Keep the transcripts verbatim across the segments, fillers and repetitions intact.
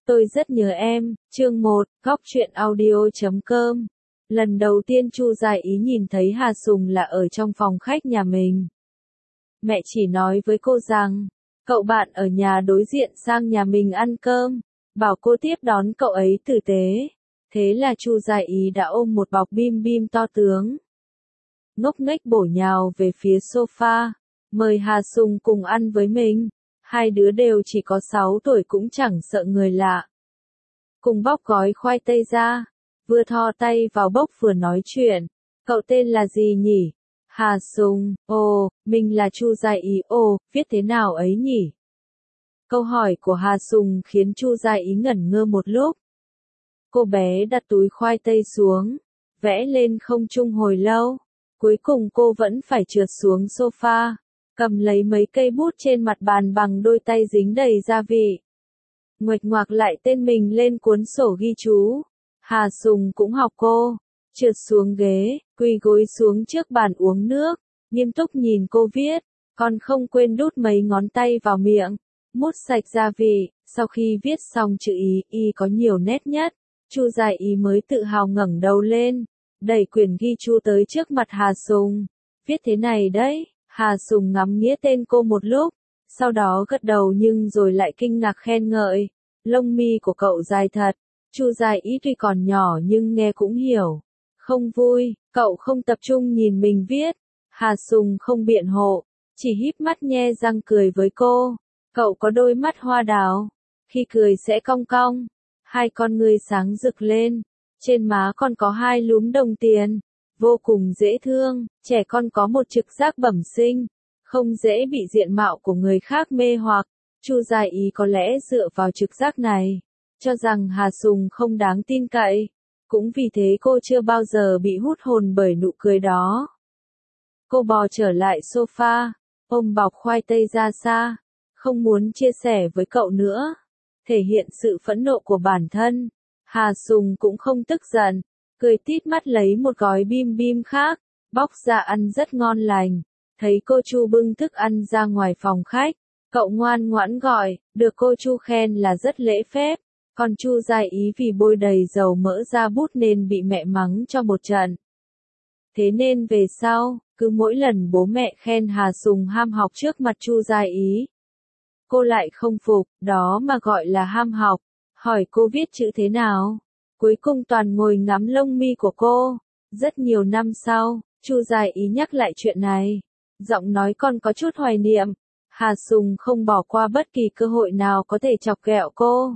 Tôi rất nhớ em, chương một, góc truyện audio chấm com. Lần đầu tiên Chu Gia Ý nhìn thấy Hà Sùng là ở trong phòng khách nhà mình. Mẹ chỉ nói với cô rằng, cậu bạn ở nhà đối diện sang nhà mình ăn cơm, bảo cô tiếp đón cậu ấy tử tế. Thế là Chu Gia Ý đã ôm một bọc bim bim to tướng, ngốc nghếch bổ nhào về phía sofa, mời Hà Sùng cùng ăn với mình. Hai đứa đều chỉ có sáu tuổi cũng chẳng sợ người lạ. Cùng bóc gói khoai tây ra, vừa thò tay vào bốc vừa nói chuyện. Cậu tên là gì nhỉ? Hà Sùng. Ồ, mình là Chu Gia Ý. Ồ, viết thế nào ấy nhỉ? Câu hỏi của Hà Sùng khiến Chu Gia Ý ngẩn ngơ một lúc. Cô bé đặt túi khoai tây xuống, vẽ lên không trung hồi lâu. Cuối cùng cô vẫn phải trượt xuống sofa, cầm lấy mấy cây bút trên mặt bàn bằng đôi tay dính đầy gia vị. Nguệch ngoạc lại tên mình lên cuốn sổ ghi chú. Hà Sùng cũng học cô, trượt xuống ghế, quỳ gối xuống trước bàn uống nước, nghiêm túc nhìn cô viết, còn không quên đút mấy ngón tay vào miệng, mút sạch gia vị. Sau khi viết xong chữ ý, y có nhiều nét nhất, Chu Gia Ý mới tự hào ngẩng đầu lên, đẩy quyển ghi chú tới trước mặt Hà Sùng. Viết thế này đấy. Hà Sùng ngắm nghĩa tên cô một lúc, sau đó gật đầu nhưng rồi lại kinh ngạc khen ngợi. Lông mi của cậu dài thật. Chu Gia Ý tuy còn nhỏ nhưng nghe cũng hiểu. Không vui, cậu không tập trung nhìn mình viết. Hà Sùng không biện hộ, chỉ híp mắt nhe răng cười với cô. Cậu có đôi mắt hoa đào, khi cười sẽ cong cong, hai con ngươi sáng rực lên, trên má còn có hai lúm đồng tiền. Vô cùng dễ thương, trẻ con có một trực giác bẩm sinh, không dễ bị diện mạo của người khác mê hoặc. Chu Gia Ý có lẽ dựa vào trực giác này, cho rằng Hà Sùng không đáng tin cậy. Cũng vì thế cô chưa bao giờ bị hút hồn bởi nụ cười đó. Cô bò trở lại sofa, ôm bọc khoai tây ra xa, không muốn chia sẻ với cậu nữa, thể hiện sự phẫn nộ của bản thân. Hà Sùng cũng không tức giận, cười tít mắt lấy một gói bim bim khác, bóc ra ăn rất ngon lành. Thấy cô Chu bưng thức ăn ra ngoài phòng khách, cậu ngoan ngoãn gọi, được cô Chu khen là rất lễ phép, còn Chu Gia Ý vì bôi đầy dầu mỡ ra bút nên bị mẹ mắng cho một trận. Thế nên về sau, cứ mỗi lần bố mẹ khen Hà Sùng ham học trước mặt Chu Gia Ý, cô lại không phục, đó mà gọi là ham học, hỏi cô viết chữ thế nào. Cuối cùng toàn ngồi ngắm lông mi của cô. Rất nhiều năm sau, Chu Gia Ý nhắc lại chuyện này, giọng nói còn có chút hoài niệm. Hà Sùng không bỏ qua bất kỳ cơ hội nào có thể chọc ghẹo cô.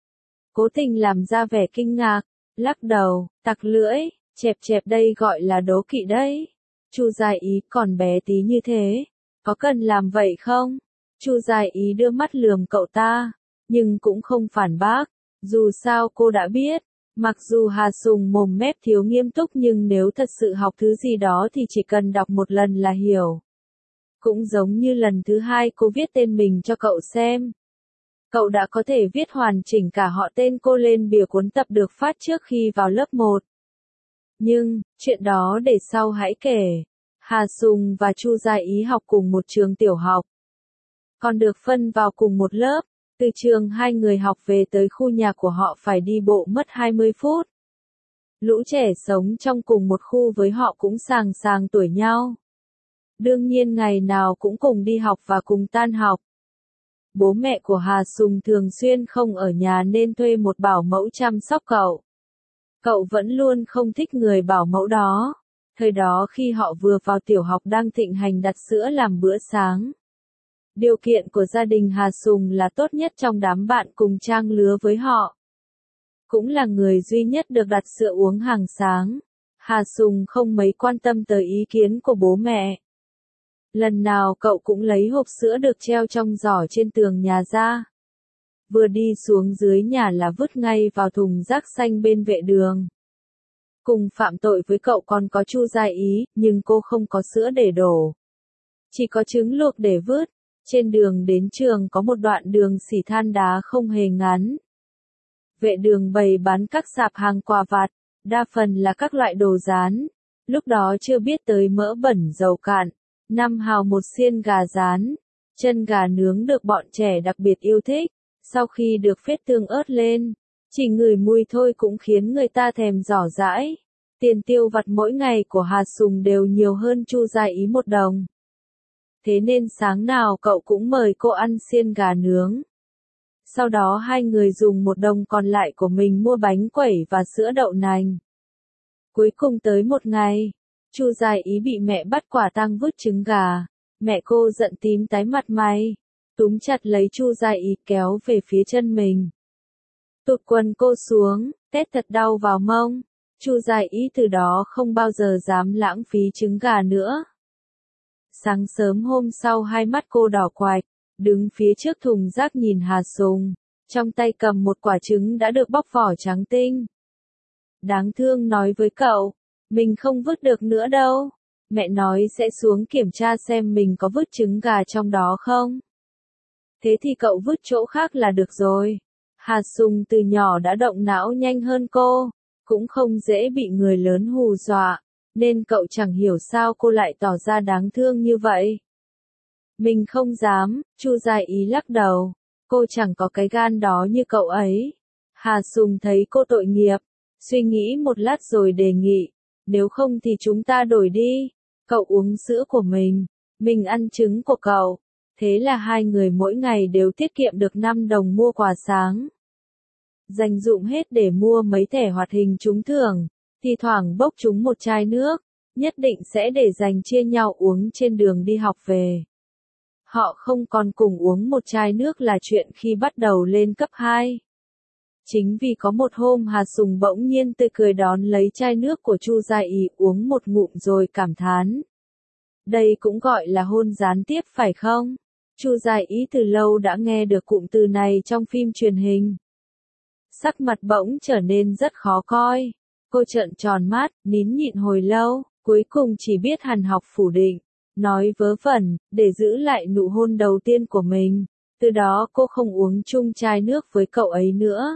Cố tình làm ra vẻ kinh ngạc, lắc đầu, tặc lưỡi, chẹp chẹp đây gọi là đố kỵ đấy. Chu Gia Ý còn bé tí như thế, có cần làm vậy không? Chu Gia Ý đưa mắt lườm cậu ta, nhưng cũng không phản bác, dù sao cô đã biết. Mặc dù Hà Sùng mồm mép thiếu nghiêm túc nhưng nếu thật sự học thứ gì đó thì chỉ cần đọc một lần là hiểu. Cũng giống như lần thứ hai cô viết tên mình cho cậu xem. Cậu đã có thể viết hoàn chỉnh cả họ tên cô lên bìa cuốn tập được phát trước khi vào lớp một. Nhưng, chuyện đó để sau hãy kể. Hà Sùng và Chu Gia Ý học cùng một trường tiểu học, còn được phân vào cùng một lớp. Từ trường hai người học về tới khu nhà của họ phải đi bộ mất hai mươi phút. Lũ trẻ sống trong cùng một khu với họ cũng sàng sàng tuổi nhau. Đương nhiên ngày nào cũng cùng đi học và cùng tan học. Bố mẹ của Hà Sùng thường xuyên không ở nhà nên thuê một bảo mẫu chăm sóc cậu. Cậu vẫn luôn không thích người bảo mẫu đó. Thời đó khi họ vừa vào tiểu học đang thịnh hành đặt sữa làm bữa sáng. Điều kiện của gia đình Hà Sùng là tốt nhất trong đám bạn cùng trang lứa với họ. Cũng là người duy nhất được đặt sữa uống hàng sáng. Hà Sùng không mấy quan tâm tới ý kiến của bố mẹ. Lần nào cậu cũng lấy hộp sữa được treo trong giỏ trên tường nhà ra. Vừa đi xuống dưới nhà là vứt ngay vào thùng rác xanh bên vệ đường. Cùng phạm tội với cậu còn có Chu Gia Ý, nhưng cô không có sữa để đổ. Chỉ có trứng luộc để vứt. Trên đường đến trường có một đoạn đường xỉ than đá không hề ngắn. Vệ đường bày bán các sạp hàng quà vặt, đa phần là các loại đồ rán. Lúc đó chưa biết tới mỡ bẩn dầu cạn, năm hào một xiên gà rán, chân gà nướng được bọn trẻ đặc biệt yêu thích. Sau khi được phết tương ớt lên, chỉ ngửi mùi thôi cũng khiến người ta thèm giỏ giãi. Tiền tiêu vặt mỗi ngày của Hà Sùng đều nhiều hơn Chu Gia Ý một đồng. Thế nên sáng nào cậu cũng mời cô ăn xiên gà nướng. Sau đó hai người dùng một đồng còn lại của mình mua bánh quẩy và sữa đậu nành. Cuối cùng tới một ngày, Chu Gia Ý bị mẹ bắt quả tang vứt trứng gà. Mẹ cô giận tím tái mặt mày, túm chặt lấy Chu Gia Ý kéo về phía chân mình. Tụt quần cô xuống, tét thật đau vào mông. Chu Gia Ý từ đó không bao giờ dám lãng phí trứng gà nữa. Sáng sớm hôm sau hai mắt cô đỏ quạch, đứng phía trước thùng rác nhìn Hà Sùng, trong tay cầm một quả trứng đã được bóc vỏ trắng tinh. Đáng thương nói với cậu, mình không vứt được nữa đâu. Mẹ nói sẽ xuống kiểm tra xem mình có vứt trứng gà trong đó không. Thế thì cậu vứt chỗ khác là được rồi. Hà Sùng từ nhỏ đã động não nhanh hơn cô, cũng không dễ bị người lớn hù dọa, nên cậu chẳng hiểu sao cô lại tỏ ra đáng thương như vậy. Mình không dám, Chu Gia Ý lắc đầu, cô chẳng có cái gan đó như cậu ấy. Hà Sùng thấy cô tội nghiệp, suy nghĩ một lát rồi đề nghị, nếu không thì chúng ta đổi đi, cậu uống sữa của mình, mình ăn trứng của cậu. Thế là hai người mỗi ngày đều tiết kiệm được năm đồng mua quà sáng. Dành dụm hết để mua mấy thẻ hoạt hình trúng thưởng, thì thoảng bốc trúng một chai nước, nhất định sẽ để dành chia nhau uống trên đường đi học về. Họ không còn cùng uống một chai nước là chuyện khi bắt đầu lên cấp hai. Chính vì có một hôm Hà Sùng bỗng nhiên tươi cười đón lấy chai nước của Chu Gia Ý uống một ngụm rồi cảm thán. Đây cũng gọi là hôn gián tiếp phải không? Chu Gia Ý từ lâu đã nghe được cụm từ này trong phim truyền hình. Sắc mặt bỗng trở nên rất khó coi. Cô trợn tròn mắt, nín nhịn hồi lâu, cuối cùng chỉ biết hằn học phủ định, nói vớ vẩn, để giữ lại nụ hôn đầu tiên của mình. Từ đó cô không uống chung chai nước với cậu ấy nữa.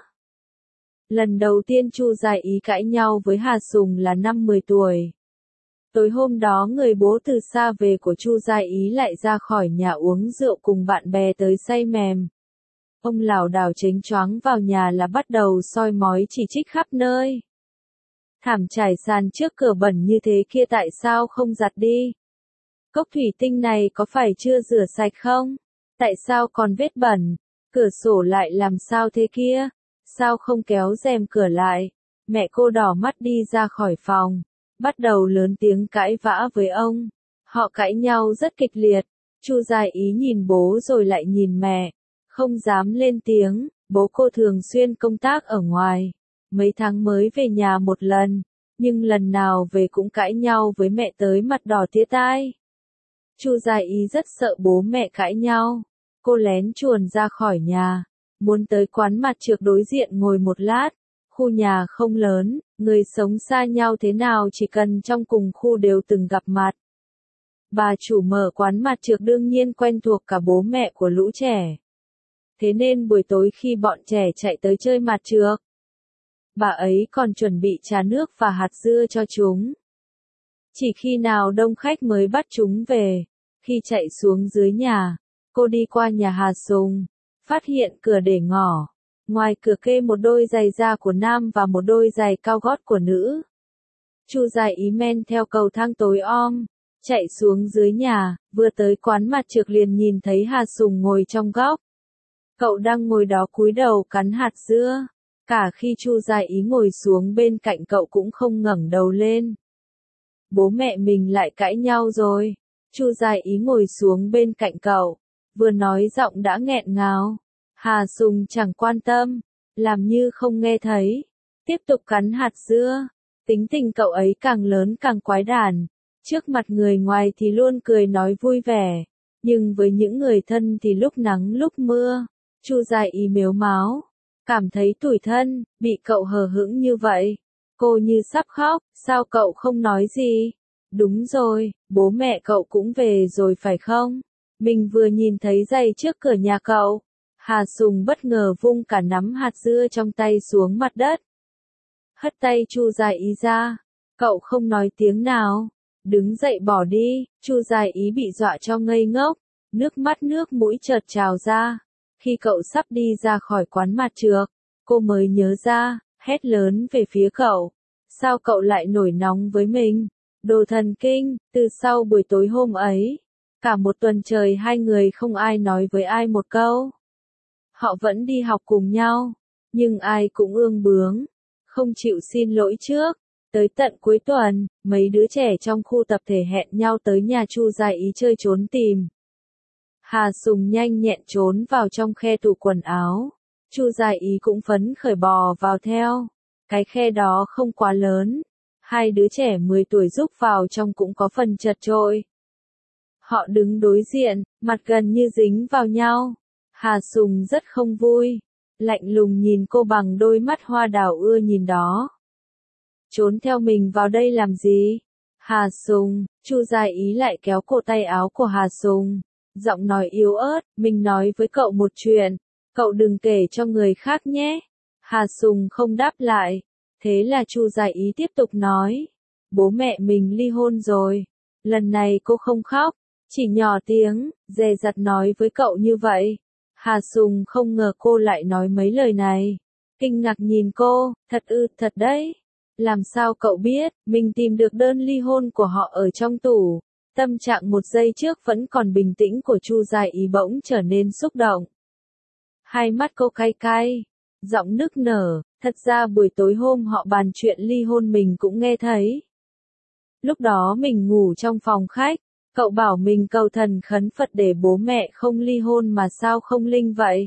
Lần đầu tiên Chu Gia Ý cãi nhau với Hà Sùng là năm mười tuổi. Tối hôm đó người bố từ xa về của Chu Gia Ý lại ra khỏi nhà uống rượu cùng bạn bè tới say mềm. Ông lảo đảo chếnh choáng vào nhà là bắt đầu soi mói chỉ trích khắp nơi. Thảm trải sàn trước cửa bẩn như thế kia tại sao không giặt đi? Cốc thủy tinh này có phải chưa rửa sạch không? Tại sao còn vết bẩn? Cửa sổ lại làm sao thế kia? Sao không kéo rèm cửa lại? Mẹ cô đỏ mắt đi ra khỏi phòng, bắt đầu lớn tiếng cãi vã với ông. Họ cãi nhau rất kịch liệt. Chu Gia Ý nhìn bố rồi lại nhìn mẹ, không dám lên tiếng. Bố cô thường xuyên công tác ở ngoài, mấy tháng mới về nhà một lần, nhưng lần nào về cũng cãi nhau với mẹ tới mặt đỏ tía tai. Chu Gia Ý rất sợ bố mẹ cãi nhau. Cô lén chuồn ra khỏi nhà, muốn tới quán mặt trược đối diện ngồi một lát. Khu nhà không lớn, người sống xa nhau thế nào chỉ cần trong cùng khu đều từng gặp mặt. Bà chủ mở quán mặt trược đương nhiên quen thuộc cả bố mẹ của lũ trẻ. Thế nên buổi tối khi bọn trẻ chạy tới chơi mặt trược, bà ấy còn chuẩn bị trà nước và hạt dưa cho chúng. Chỉ khi nào đông khách mới bắt chúng về. Khi chạy xuống dưới nhà, cô đi qua nhà Hà Sùng, phát hiện cửa để ngỏ. Ngoài cửa kê một đôi giày da của nam và một đôi giày cao gót của nữ. Chu Gia Ý men theo cầu thang tối om, chạy xuống dưới nhà, vừa tới quán mặt trược liền nhìn thấy Hà Sùng ngồi trong góc. Cậu đang ngồi đó cúi đầu cắn hạt dưa. Cả khi Chu Gia Ý ngồi xuống bên cạnh cậu cũng không ngẩng đầu lên. Bố mẹ mình lại cãi nhau rồi. Chu Gia Ý ngồi xuống bên cạnh cậu, vừa nói giọng đã nghẹn ngào. Hà Sùng chẳng quan tâm, làm như không nghe thấy, tiếp tục cắn hạt dưa. Tính tình cậu ấy càng lớn càng quái đản, trước mặt người ngoài thì luôn cười nói vui vẻ, nhưng với những người thân thì lúc nắng lúc mưa. Chu Gia Ý mếu máo, cảm thấy tủi thân, bị cậu hờ hững như vậy. Cô như sắp khóc, sao cậu không nói gì? Đúng rồi, bố mẹ cậu cũng về rồi phải không? Mình vừa nhìn thấy giày trước cửa nhà cậu. Hà Sùng bất ngờ vung cả nắm hạt dưa trong tay xuống mặt đất. Hất tay Chu Gia Ý ra. Cậu không nói tiếng nào. Đứng dậy bỏ đi. Chu Gia Ý bị dọa cho ngây ngốc. Nước mắt nước mũi chợt trào ra. Khi cậu sắp đi ra khỏi quán mặt trược, cô mới nhớ ra, hét lớn về phía cậu. Sao cậu lại nổi nóng với mình? Đồ thần kinh, từ sau buổi tối hôm ấy, cả một tuần trời hai người không ai nói với ai một câu. Họ vẫn đi học cùng nhau, nhưng ai cũng ương bướng, không chịu xin lỗi trước. Tới tận cuối tuần, mấy đứa trẻ trong khu tập thể hẹn nhau tới nhà Chu Gia Ý chơi trốn tìm. Hà Sùng nhanh nhẹn trốn vào trong khe tủ quần áo. Chu Gia Ý cũng phấn khởi bò vào theo. Cái khe đó không quá lớn. Hai đứa trẻ mười tuổi rúc vào trong cũng có phần chật chội. Họ đứng đối diện, mặt gần như dính vào nhau. Hà Sùng rất không vui. Lạnh lùng nhìn cô bằng đôi mắt hoa đào ưa nhìn đó. Trốn theo mình vào đây làm gì? Hà Sùng, Chu Gia Ý lại kéo cổ tay áo của Hà Sùng. Giọng nói yếu ớt, mình nói với cậu một chuyện, cậu đừng kể cho người khác nhé. Hà Sùng không đáp lại. Thế là Chu Gia Ý tiếp tục nói. Bố mẹ mình ly hôn rồi. Lần này cô không khóc, chỉ nhỏ tiếng, dè dặt nói với cậu như vậy. Hà Sùng không ngờ cô lại nói mấy lời này. Kinh ngạc nhìn cô, thật ư, thật đấy. Làm sao cậu biết, mình tìm được đơn ly hôn của họ ở trong tủ. Tâm trạng một giây trước vẫn còn bình tĩnh của Chu Gia Ý bỗng trở nên xúc động. Hai mắt cô cay cay, giọng nức nở, thật ra buổi tối hôm họ bàn chuyện ly hôn mình cũng nghe thấy. Lúc đó mình ngủ trong phòng khách, cậu bảo mình cầu thần khấn Phật để bố mẹ không ly hôn mà sao không linh vậy.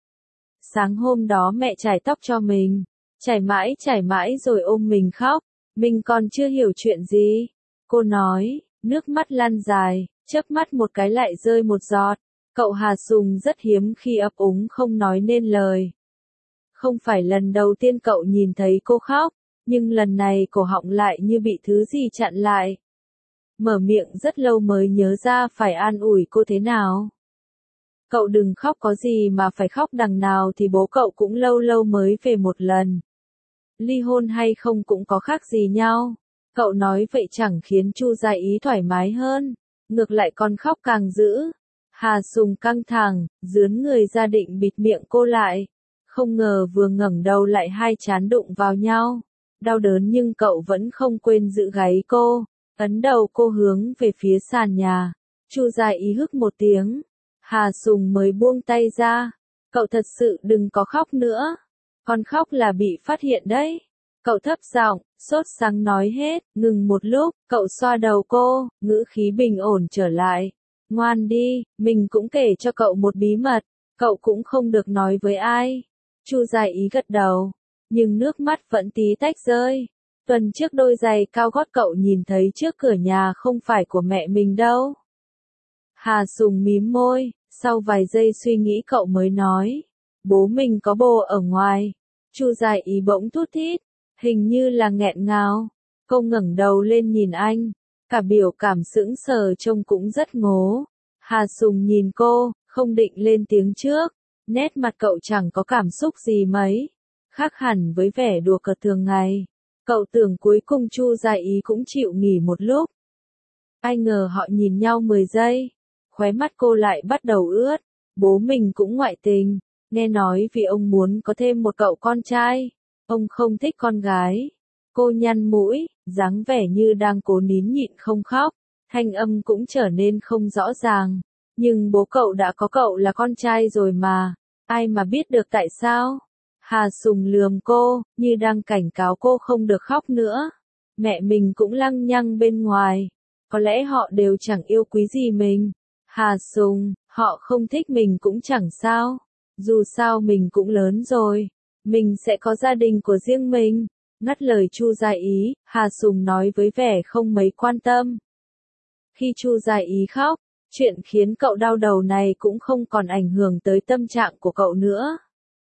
Sáng hôm đó mẹ chải tóc cho mình, chải mãi chải mãi rồi ôm mình khóc, mình còn chưa hiểu chuyện gì. Cô nói, nước mắt lăn dài, chớp mắt một cái lại rơi một giọt. Cậu Hà Sùng rất hiếm khi ấp úng không nói nên lời. Không phải lần đầu tiên cậu nhìn thấy cô khóc, nhưng lần này cổ họng lại như bị thứ gì chặn lại. Mở miệng rất lâu mới nhớ ra phải an ủi cô thế nào. Cậu đừng khóc, có gì mà phải khóc, đằng nào thì bố cậu cũng lâu lâu mới về một lần. Ly hôn hay không cũng có khác gì nhau. Cậu nói vậy chẳng khiến Chu Gia Ý thoải mái hơn, ngược lại còn khóc càng dữ. Hà Sùng căng thẳng, dướn người ra định bịt miệng cô lại. Không ngờ vừa ngẩng đầu lại hai trán đụng vào nhau. Đau đớn nhưng cậu vẫn không quên giữ gáy cô, ấn đầu cô hướng về phía sàn nhà. Chu Gia Ý hức một tiếng. Hà Sùng mới buông tay ra. Cậu thật sự đừng có khóc nữa. Con khóc là bị phát hiện đấy. Cậu thấp giọng, sốt sắng nói hết, ngừng một lúc, cậu xoa đầu cô, ngữ khí bình ổn trở lại. Ngoan đi, mình cũng kể cho cậu một bí mật, cậu cũng không được nói với ai. Chu Gia Ý gật đầu, nhưng nước mắt vẫn tí tách rơi. Tuần trước đôi giày cao gót cậu nhìn thấy trước cửa nhà không phải của mẹ mình đâu. Hà Sùng mím môi, sau vài giây suy nghĩ cậu mới nói. Bố mình có bồ ở ngoài. Chu Gia Ý bỗng thút thít, hình như là nghẹn ngào. Cô ngẩng đầu lên nhìn anh, cả biểu cảm sững sờ trông cũng rất ngố. Hà Sùng nhìn cô, không định lên tiếng trước. Nét mặt cậu chẳng có cảm xúc gì mấy, khác hẳn với vẻ đùa cợt thường ngày. Cậu tưởng cuối cùng Chu Gia Ý cũng chịu nghỉ một lúc. Ai ngờ họ nhìn nhau mười giây, khóe mắt cô lại bắt đầu ướt. Bố mình cũng ngoại tình, nghe nói vì ông muốn có thêm một cậu con trai, ông không thích con gái. Cô nhăn mũi, dáng vẻ như đang cố nín nhịn không khóc, thanh âm cũng trở nên không rõ ràng. Nhưng bố cậu đã có cậu là con trai rồi mà, ai mà biết được tại sao? Hà Sùng lườm cô, như đang cảnh cáo cô không được khóc nữa. Mẹ mình cũng lăng nhăng bên ngoài, có lẽ họ đều chẳng yêu quý gì mình. Hà Sùng, họ không thích mình cũng chẳng sao, dù sao mình cũng lớn rồi, mình sẽ có gia đình của riêng mình. Ngắt lời Chu Gia Ý, Hà Sùng nói với vẻ không mấy quan tâm. Khi Chu Gia Ý khóc, chuyện khiến cậu đau đầu này cũng không còn ảnh hưởng tới tâm trạng của cậu nữa.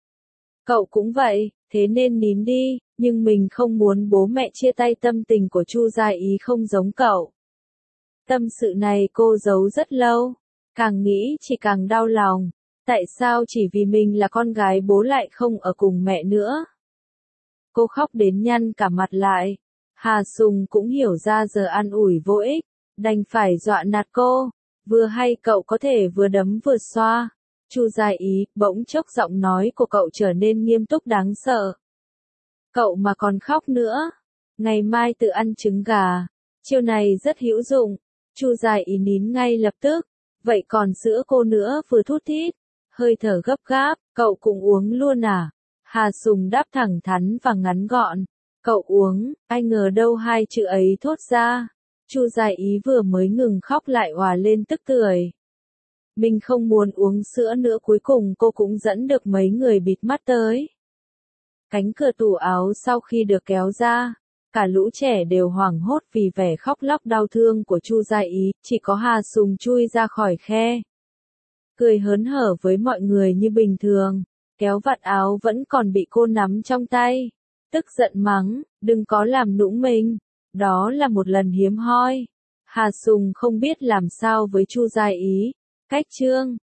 Cậu cũng vậy, thế nên nín đi, nhưng mình không muốn bố mẹ chia tay. Tâm tình của Chu Gia Ý không giống cậu. Tâm sự này cô giấu rất lâu, càng nghĩ chỉ càng đau lòng. Tại sao chỉ vì mình là con gái bố lại không ở cùng mẹ nữa? Cô khóc đến nhăn cả mặt lại. Hà Sùng cũng hiểu ra giờ an ủi vô ích, đành phải dọa nạt cô. Vừa hay cậu có thể vừa đấm vừa xoa. Chu Gia Ý, bỗng chốc giọng nói của cậu trở nên nghiêm túc đáng sợ. Cậu mà còn khóc nữa, ngày mai tự ăn trứng gà, chiêu này rất hữu dụng. Chu Gia Ý nín ngay lập tức, vậy còn sữa cô nữa, vừa thút thít, hơi thở gấp gáp, cậu cũng uống luôn à? Hà Sùng đáp thẳng thắn và ngắn gọn, cậu uống, ai ngờ đâu hai chữ ấy thốt ra. Chu Gia Ý vừa mới ngừng khóc lại òa lên tức tưởi. Mình không muốn uống sữa nữa, cuối cùng cô cũng dẫn được mấy người bịt mắt tới. Cánh cửa tủ áo sau khi được kéo ra, cả lũ trẻ đều hoảng hốt vì vẻ khóc lóc đau thương của Chu Gia Ý, chỉ có Hà Sùng chui ra khỏi khe. Cười hớn hở với mọi người như bình thường, kéo vạt áo vẫn còn bị cô nắm trong tay. Tức giận mắng, đừng có làm nũng mình, đó là một lần hiếm hoi. Hà Sùng không biết làm sao với Chu Gia Ý. Cách chương